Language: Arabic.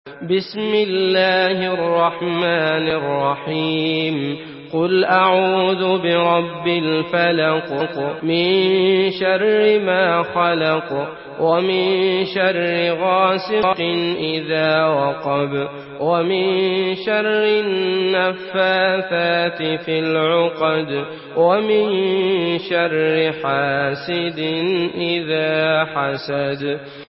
بسم الله الرحمن الرحيم قل أعوذ برب الفلق من شر ما خلق ومن شر غاسق إذا وقب ومن شر النفاثات في العقد ومن شر حاسد إذا حسد.